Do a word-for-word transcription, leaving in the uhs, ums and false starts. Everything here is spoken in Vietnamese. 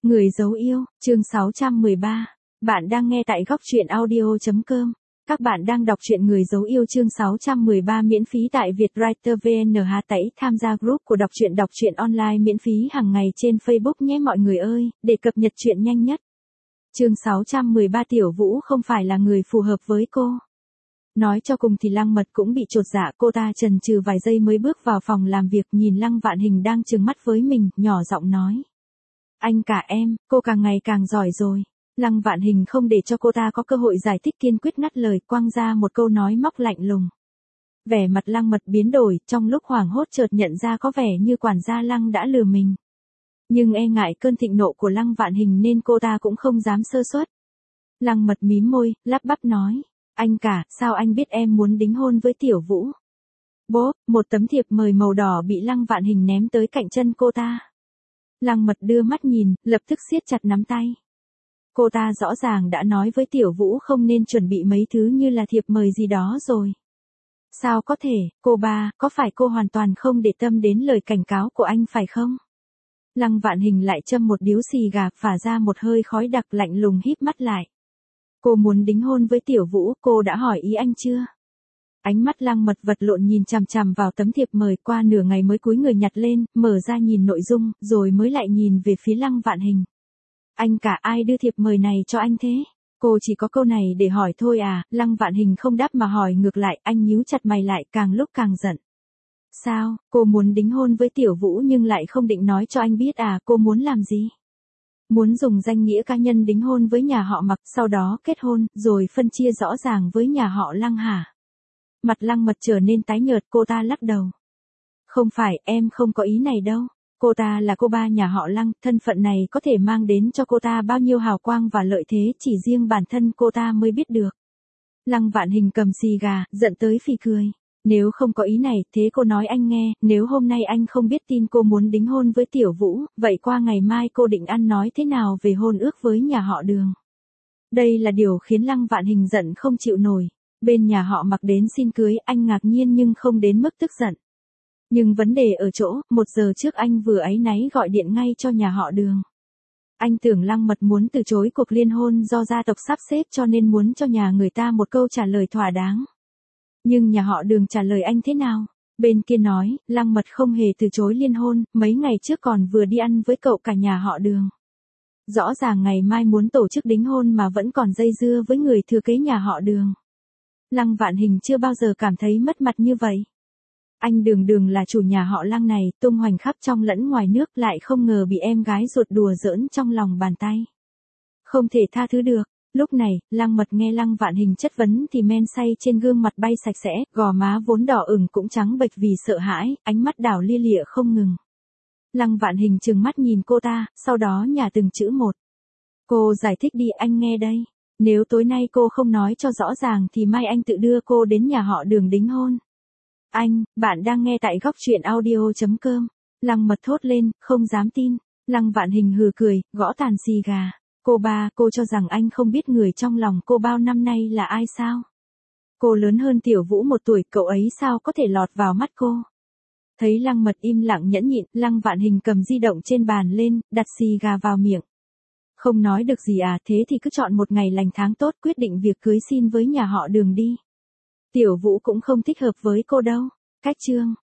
Người dấu yêu, chương sáu trăm mười ba. Bạn đang nghe tại góc truyện audio chấm com. Các bạn đang đọc truyện Người dấu yêu chương sáu trăm mười ba miễn phí tại Vietwriter vê en hát tẩy tham gia group của đọc truyện đọc truyện online miễn phí hàng ngày trên Facebook nhé mọi người ơi, để cập nhật truyện nhanh nhất. Chương sáu trăm mười ba Tiểu Vũ không phải là người phù hợp với cô. Nói cho cùng thì Lăng Mật cũng bị chột dạ, cô ta chần chừ vài giây mới bước vào phòng làm việc, nhìn Lăng Vạn Hình đang trừng mắt với mình, nhỏ giọng nói. Anh cả em, cô càng ngày càng giỏi rồi. Lăng Vạn Hình không để cho cô ta có cơ hội giải thích, kiên quyết ngắt lời, quăng ra một câu nói móc lạnh lùng. Vẻ mặt Lăng Mật biến đổi, trong lúc hoảng hốt chợt nhận ra có vẻ như quản gia Lăng đã lừa mình. Nhưng e ngại cơn thịnh nộ của Lăng Vạn Hình nên cô ta cũng không dám sơ suất. Lăng Mật mím môi, lắp bắp nói. Anh cả, sao anh biết em muốn đính hôn với Tiểu Vũ? Bốp, một tấm thiệp mời màu đỏ bị Lăng Vạn Hình ném tới cạnh chân cô ta. Lăng Mật đưa mắt nhìn, lập tức siết chặt nắm tay. Cô ta rõ ràng đã nói với Tiểu Vũ không nên chuẩn bị mấy thứ như là thiệp mời gì đó rồi. Sao có thể, cô ba, có phải cô hoàn toàn không để tâm đến lời cảnh cáo của anh phải không? Lăng Vạn Hình lại châm một điếu xì gà, phả ra một hơi khói đặc, lạnh lùng híp mắt lại. Cô muốn đính hôn với Tiểu Vũ, cô đã hỏi ý anh chưa? Ánh mắt Lăng Mật vật lộn nhìn chằm chằm vào tấm thiệp mời, qua nửa ngày mới cúi người nhặt lên, mở ra nhìn nội dung, rồi mới lại nhìn về phía Lăng Vạn Hình. Anh cả, ai đưa thiệp mời này cho anh thế? Cô chỉ có câu này để hỏi thôi à? Lăng Vạn Hình không đáp mà hỏi ngược lại, anh nhíu chặt mày lại, càng lúc càng giận. Sao, cô muốn đính hôn với Tiểu Vũ nhưng lại không định nói cho anh biết à? Cô muốn làm gì? Muốn dùng danh nghĩa cá nhân đính hôn với nhà họ Mặc, sau đó kết hôn, rồi phân chia rõ ràng với nhà họ Lăng hả? Mặt Lăng Mật trở nên tái nhợt, cô ta lắc đầu. Không phải, em không có ý này đâu. Cô ta là cô ba nhà họ Lăng, thân phận này có thể mang đến cho cô ta bao nhiêu hào quang và lợi thế chỉ riêng bản thân cô ta mới biết được. Lăng Vạn Hình cầm xì gà, giận tới phì cười. Nếu không có ý này, thế cô nói anh nghe, nếu hôm nay anh không biết tin cô muốn đính hôn với Tiểu Vũ, vậy qua ngày mai cô định ăn nói thế nào về hôn ước với nhà họ Đường? Đây là điều khiến Lăng Vạn Hình giận không chịu nổi. Bên nhà họ Mặc đến xin cưới, anh ngạc nhiên nhưng không đến mức tức giận. Nhưng vấn đề ở chỗ, một giờ trước anh vừa áy náy gọi điện ngay cho nhà họ Đường. Anh tưởng Lăng Mật muốn từ chối cuộc liên hôn do gia tộc sắp xếp cho nên muốn cho nhà người ta một câu trả lời thỏa đáng. Nhưng nhà họ Đường trả lời anh thế nào? Bên kia nói, Lăng Mật không hề từ chối liên hôn, mấy ngày trước còn vừa đi ăn với cậu cả nhà họ Đường. Rõ ràng ngày mai muốn tổ chức đính hôn mà vẫn còn dây dưa với người thừa kế nhà họ Đường. Lăng Vạn Hình chưa bao giờ cảm thấy mất mặt như vậy. Anh Đường Đường là chủ nhà họ Lăng này, tung hoành khắp trong lẫn ngoài nước, lại không ngờ bị em gái ruột đùa giỡn trong lòng bàn tay. Không thể tha thứ được. Lúc này, Lăng Mật nghe Lăng Vạn Hình chất vấn thì men say trên gương mặt bay sạch sẽ, gò má vốn đỏ ửng cũng trắng bệch vì sợ hãi, ánh mắt đảo lia lịa không ngừng. Lăng Vạn Hình trừng mắt nhìn cô ta, sau đó nhả từng chữ một. Cô giải thích đi, anh nghe đây. Nếu tối nay cô không nói cho rõ ràng thì mai anh tự đưa cô đến nhà họ Đường đính hôn. Anh, bạn đang nghe tại góc truyện audio chấm com. Lăng Mật thốt lên, không dám tin. Lăng Vạn Hình hừ cười, gõ tàn xì gà. Cô ba, cô cho rằng anh không biết người trong lòng cô bao năm nay là ai sao? Cô lớn hơn Tiểu Vũ một tuổi, cậu ấy sao có thể lọt vào mắt cô? Thấy Lăng Mật im lặng nhẫn nhịn, Lăng Vạn Hình cầm di động trên bàn lên, đặt xì gà vào miệng. Không nói được gì à, thế thì cứ chọn một ngày lành tháng tốt quyết định việc cưới xin với nhà họ Đường đi. Tiểu Vũ cũng không thích hợp với cô đâu. Cách chương.